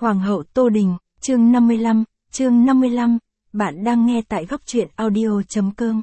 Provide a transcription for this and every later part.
Hoàng hậu Tô Đình, chương 55, bạn đang nghe tại góc truyện audio.com.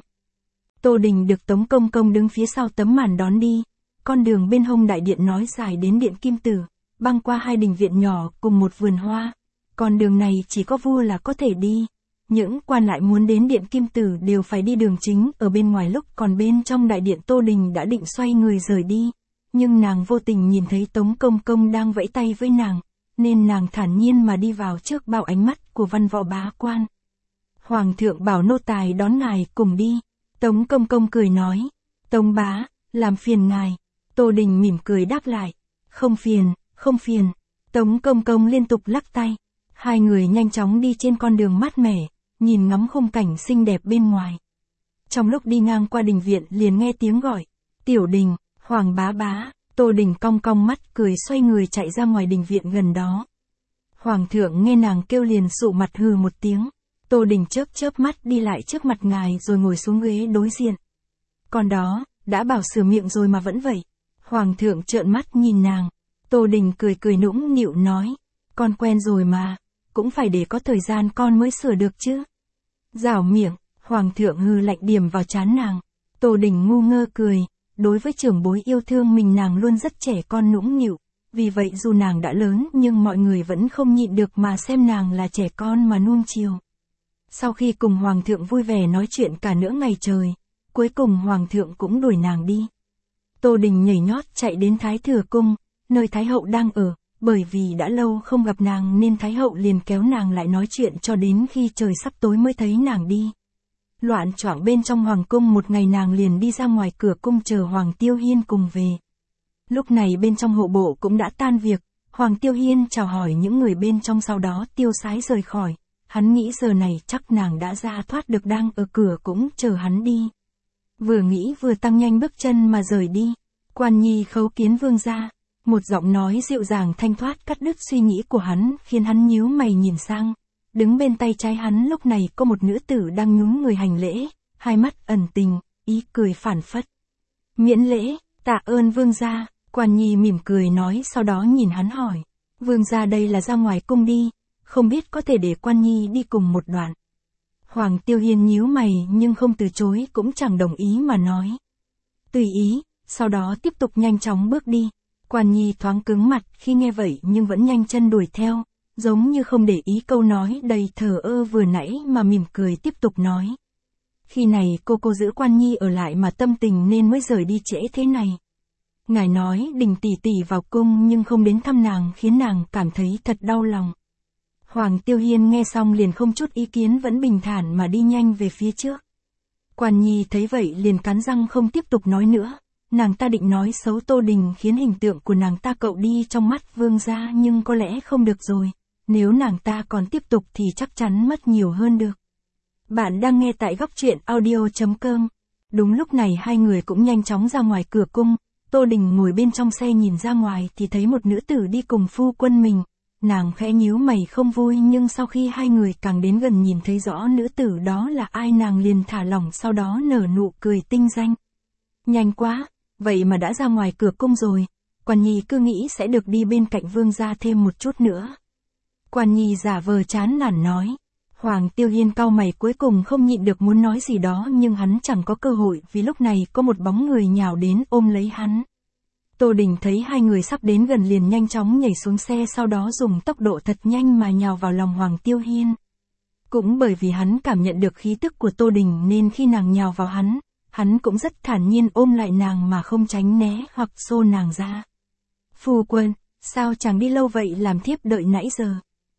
Tô Đình được Tống Công Công đứng phía sau tấm màn đón đi, con đường bên hông đại điện nói dài đến điện Kim Tử, băng qua hai đình viện nhỏ cùng một vườn hoa. Con đường này chỉ có vua là có thể đi, những quan lại muốn đến điện Kim Tử đều phải đi đường chính ở bên ngoài, lúc còn bên trong đại điện Tô Đình đã định xoay người rời đi, nhưng nàng vô tình nhìn thấy Tống Công Công đang vẫy tay với nàng, nên nàng thản nhiên mà đi vào trước bao ánh mắt của văn võ bá quan. Hoàng thượng bảo nô tài đón ngài cùng đi. Tống Công Công cười nói, Tống bá, làm phiền ngài. Tô Đình mỉm cười đáp lại, không phiền, không phiền. Tống Công Công liên tục lắc tay. Hai người nhanh chóng đi trên con đường mát mẻ, nhìn ngắm khung cảnh xinh đẹp bên ngoài. Trong lúc đi ngang qua đình viện liền nghe tiếng gọi, Tiểu Đình, Hoàng bá bá. Tô Đình cong cong mắt cười xoay người chạy ra ngoài đình viện gần đó. Hoàng thượng nghe nàng kêu liền sụ mặt hừ một tiếng. Tô Đình chớp chớp mắt đi lại trước mặt ngài rồi ngồi xuống ghế đối diện. Con đó, đã bảo sửa miệng rồi mà vẫn vậy. Hoàng thượng trợn mắt nhìn nàng. Tô Đình cười cười nũng nịu nói, con quen rồi mà, cũng phải để có thời gian con mới sửa được chứ. Rảo miệng, Hoàng thượng hừ lạnh điểm vào trán nàng. Tô Đình ngu ngơ cười. Đối với trưởng bối yêu thương mình nàng luôn rất trẻ con nũng nịu, vì vậy dù nàng đã lớn nhưng mọi người vẫn không nhịn được mà xem nàng là trẻ con mà nuông chiều. Sau khi cùng Hoàng thượng vui vẻ nói chuyện cả nửa ngày trời, cuối cùng Hoàng thượng cũng đuổi nàng đi. Tô Đình nhảy nhót chạy đến Thái Thừa Cung, nơi Thái Hậu đang ở, bởi vì đã lâu không gặp nàng nên Thái Hậu liền kéo nàng lại nói chuyện cho đến khi trời sắp tối mới thấy nàng đi. Loạn choạng bên trong hoàng cung một ngày, nàng liền đi ra ngoài cửa cung chờ Hoàng Tiêu Hiên cùng về. Lúc này bên trong hộ bộ cũng đã tan việc, Hoàng Tiêu Hiên chào hỏi những người bên trong sau đó tiêu sái rời khỏi. Hắn nghĩ giờ này chắc nàng đã ra thoát được, đang ở cửa cũng chờ hắn đi. Vừa nghĩ vừa tăng nhanh bước chân mà rời đi. Quan Nhi khấu kiến vương gia. Một giọng nói dịu dàng thanh thoát cắt đứt suy nghĩ của hắn, khiến hắn nhíu mày nhìn sang. Đứng bên tay trái hắn lúc này có một nữ tử đang nhún người hành lễ, hai mắt ẩn tình, ý cười phản phất. Miễn lễ, tạ ơn vương gia. Quan Nhi mỉm cười nói, sau đó nhìn hắn hỏi, vương gia đây là ra ngoài cung đi, không biết có thể để Quan Nhi đi cùng một đoạn. Hoàng Tiêu Hiên nhíu mày nhưng không từ chối cũng chẳng đồng ý mà nói, tùy ý, sau đó tiếp tục nhanh chóng bước đi. Quan Nhi thoáng cứng mặt khi nghe vậy nhưng vẫn nhanh chân đuổi theo, giống như không để ý câu nói đầy thờ ơ vừa nãy mà mỉm cười tiếp tục nói. Khi này cô giữ Quan Nhi ở lại mà tâm tình nên mới rời đi trễ thế này. Ngài nói Đình tỷ tỷ vào cung nhưng không đến thăm nàng khiến nàng cảm thấy thật đau lòng. Hoàng Tiêu Hiên nghe xong liền không chút ý kiến, vẫn bình thản mà đi nhanh về phía trước. Quan Nhi thấy vậy liền cắn răng không tiếp tục nói nữa. Nàng ta định nói xấu Tô Đình khiến hình tượng của nàng ta cậu đi trong mắt vương gia, nhưng có lẽ không được rồi. Nếu nàng ta còn tiếp tục thì chắc chắn mất nhiều hơn được. Bạn đang nghe tại góc truyện audio.com. Đúng lúc này hai người cũng nhanh chóng ra ngoài cửa cung. Tô Đình ngồi bên trong xe nhìn ra ngoài thì thấy một nữ tử đi cùng phu quân mình. Nàng khẽ nhíu mày không vui, nhưng sau khi hai người càng đến gần nhìn thấy rõ nữ tử đó là ai, nàng liền thả lỏng, sau đó nở nụ cười tinh danh. Nhanh quá, vậy mà đã ra ngoài cửa cung rồi. Quan Nhi cứ nghĩ sẽ được đi bên cạnh vương gia thêm một chút nữa. Quan Nhi giả vờ chán nản nói. Hoàng Tiêu Hiên cau mày cuối cùng không nhịn được muốn nói gì đó, nhưng hắn chẳng có cơ hội vì lúc này có một bóng người nhào đến ôm lấy hắn. Tô Đình thấy hai người sắp đến gần liền nhanh chóng nhảy xuống xe, sau đó dùng tốc độ thật nhanh mà nhào vào lòng Hoàng Tiêu Hiên. Cũng bởi vì hắn cảm nhận được khí tức của Tô Đình nên khi nàng nhào vào hắn cũng rất thản nhiên ôm lại nàng mà không tránh né hoặc xô nàng ra. Phu quân, sao chàng đi lâu vậy, làm thiếp đợi nãy giờ.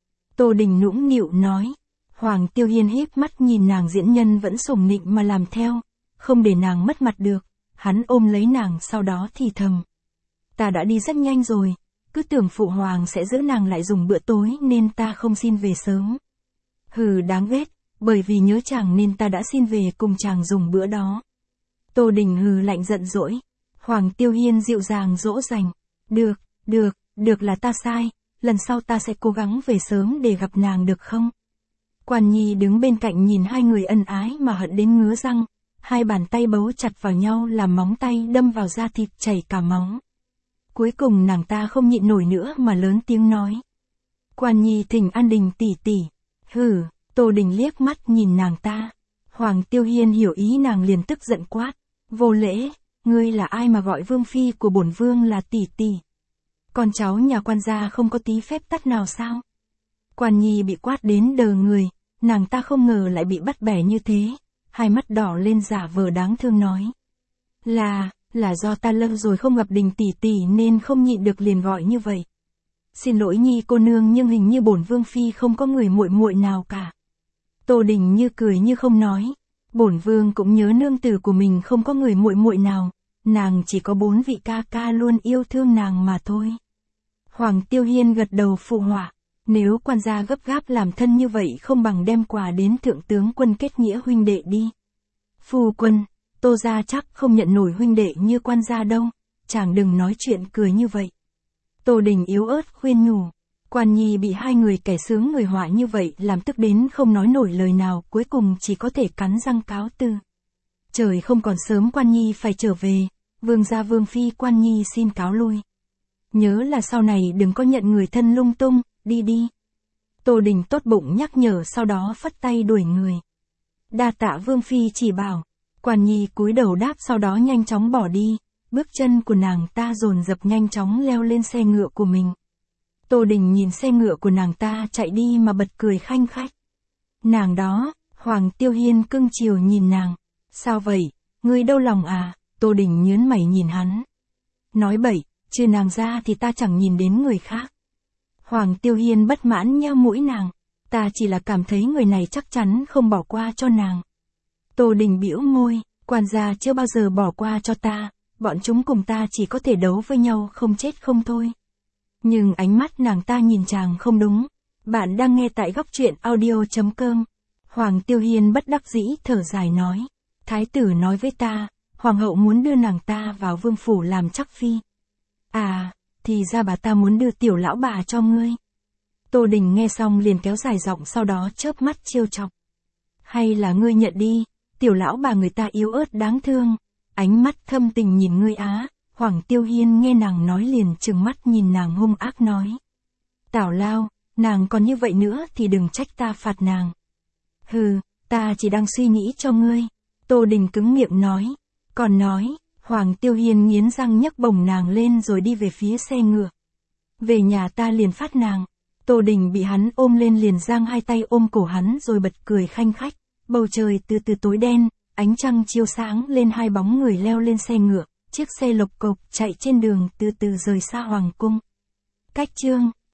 Tô Đình nũng nịu nói. Hoàng Tiêu Hiên híp mắt nhìn nàng, diễn nhân vẫn sủng nịnh mà làm theo, không để nàng mất mặt được. Hắn ôm lấy nàng sau đó thì thầm. Ta đã đi rất nhanh rồi, cứ tưởng phụ hoàng sẽ giữ nàng lại dùng bữa tối nên ta không xin về sớm. Hừ, đáng ghét, bởi vì nhớ chàng nên ta đã xin về cùng chàng dùng bữa đó. Tô Đình hừ lạnh giận dỗi. Hoàng Tiêu Hiên dịu dàng dỗ dành. Được là ta sai, lần sau ta sẽ cố gắng về sớm để gặp nàng được không? Quan Nhi đứng bên cạnh nhìn hai người ân ái mà hận đến ngứa răng, hai bàn tay bấu chặt vào nhau làm móng tay đâm vào da thịt chảy cả móng. Cuối cùng nàng ta không nhịn nổi nữa mà lớn tiếng nói. Quan Nhi thỉnh an Đình tỷ tỷ. Hừ, Tô Đình liếc mắt nhìn nàng ta. Hoàng Tiêu Hiên hiểu ý nàng liền tức giận quát. Vô lễ, ngươi là ai mà gọi vương phi của bổn vương là tỷ tỷ? Con cháu nhà quan gia không có tí phép tắc nào sao? Quan Nhi bị quát đến đờ người, nàng ta không ngờ lại bị bắt bẻ như thế, hai mắt đỏ lên giả vờ đáng thương nói. Là do ta lâu rồi không gặp Đình tỷ tỷ nên không nhịn được liền gọi như vậy. Xin lỗi Nhi cô nương, nhưng hình như bổn vương phi không có người muội muội nào cả. Tô Đình như cười như không nói. Bổn vương cũng nhớ nương tử của mình không có người muội muội nào, nàng chỉ có 4 vị ca ca luôn yêu thương nàng mà thôi. Hoàng Tiêu Hiên gật đầu phụ họa. Nếu quan gia gấp gáp làm thân như vậy không bằng đem quà đến thượng tướng quân kết nghĩa huynh đệ đi. Phu quân, Tô gia chắc không nhận nổi huynh đệ như quan gia đâu, chàng đừng nói chuyện cười như vậy. Tô Đình yếu ớt khuyên nhủ. Quan Nhi bị hai người kẻ sướng người họa như vậy làm tức đến không nói nổi lời nào, cuối cùng chỉ có thể cắn răng cáo từ. Trời không còn sớm, Quan Nhi phải trở về, vương gia vương phi, Quan Nhi xin cáo lui. Nhớ là sau này đừng có nhận người thân lung tung, đi đi. Tô Đình tốt bụng nhắc nhở, sau đó phất tay đuổi người. Đa tạ vương phi chỉ bảo. Quan Nhi cúi đầu đáp, sau đó nhanh chóng bỏ đi, bước chân của nàng ta dồn dập nhanh chóng leo lên xe ngựa của mình. Tô Đình nhìn xe ngựa của nàng ta chạy đi mà bật cười khanh khách. Nàng đó, Hoàng Tiêu Hiên cưng chiều nhìn nàng. Sao vậy, ngươi đau lòng à? Tô Đình nhướng mày nhìn hắn. Nói bậy, trừ nàng ra thì ta chẳng nhìn đến người khác. Hoàng Tiêu Hiên bất mãn nheo mũi nàng. Ta chỉ là cảm thấy người này chắc chắn không bỏ qua cho nàng. Tô Đình bĩu môi, quan gia chưa bao giờ bỏ qua cho ta, bọn chúng cùng ta chỉ có thể đấu với nhau không chết không thôi. Nhưng ánh mắt nàng ta nhìn chàng không đúng. Bạn đang nghe tại góc truyện audio.com. Hoàng Tiêu Hiên bất đắc dĩ thở dài nói. Thái tử nói với ta, hoàng hậu muốn đưa nàng ta vào vương phủ làm chắc phi. À, thì ra bà ta muốn đưa tiểu lão bà cho ngươi. Tô Đình nghe xong liền kéo dài giọng, sau đó chớp mắt trêu chọc. Hay là ngươi nhận đi, tiểu lão bà người ta yếu ớt đáng thương, ánh mắt thâm tình nhìn ngươi á. Hoàng Tiêu Hiên nghe nàng nói liền trừng mắt nhìn nàng hung ác nói. Tào lao, nàng còn như vậy nữa thì đừng trách ta phạt nàng. Hừ, ta chỉ đang suy nghĩ cho ngươi. Tô Đình cứng miệng nói. Còn nói, Hoàng Tiêu Hiên nghiến răng nhấc bổng nàng lên rồi đi về phía xe ngựa. Về nhà ta liền phát nàng. Tô Đình bị hắn ôm lên liền giang hai tay ôm cổ hắn rồi bật cười khanh khách. Bầu trời từ từ tối đen, ánh trăng chiếu sáng lên hai bóng người leo lên xe ngựa. Chiếc xe lộc cộc chạy trên đường từ từ rời xa hoàng cung. Cách chương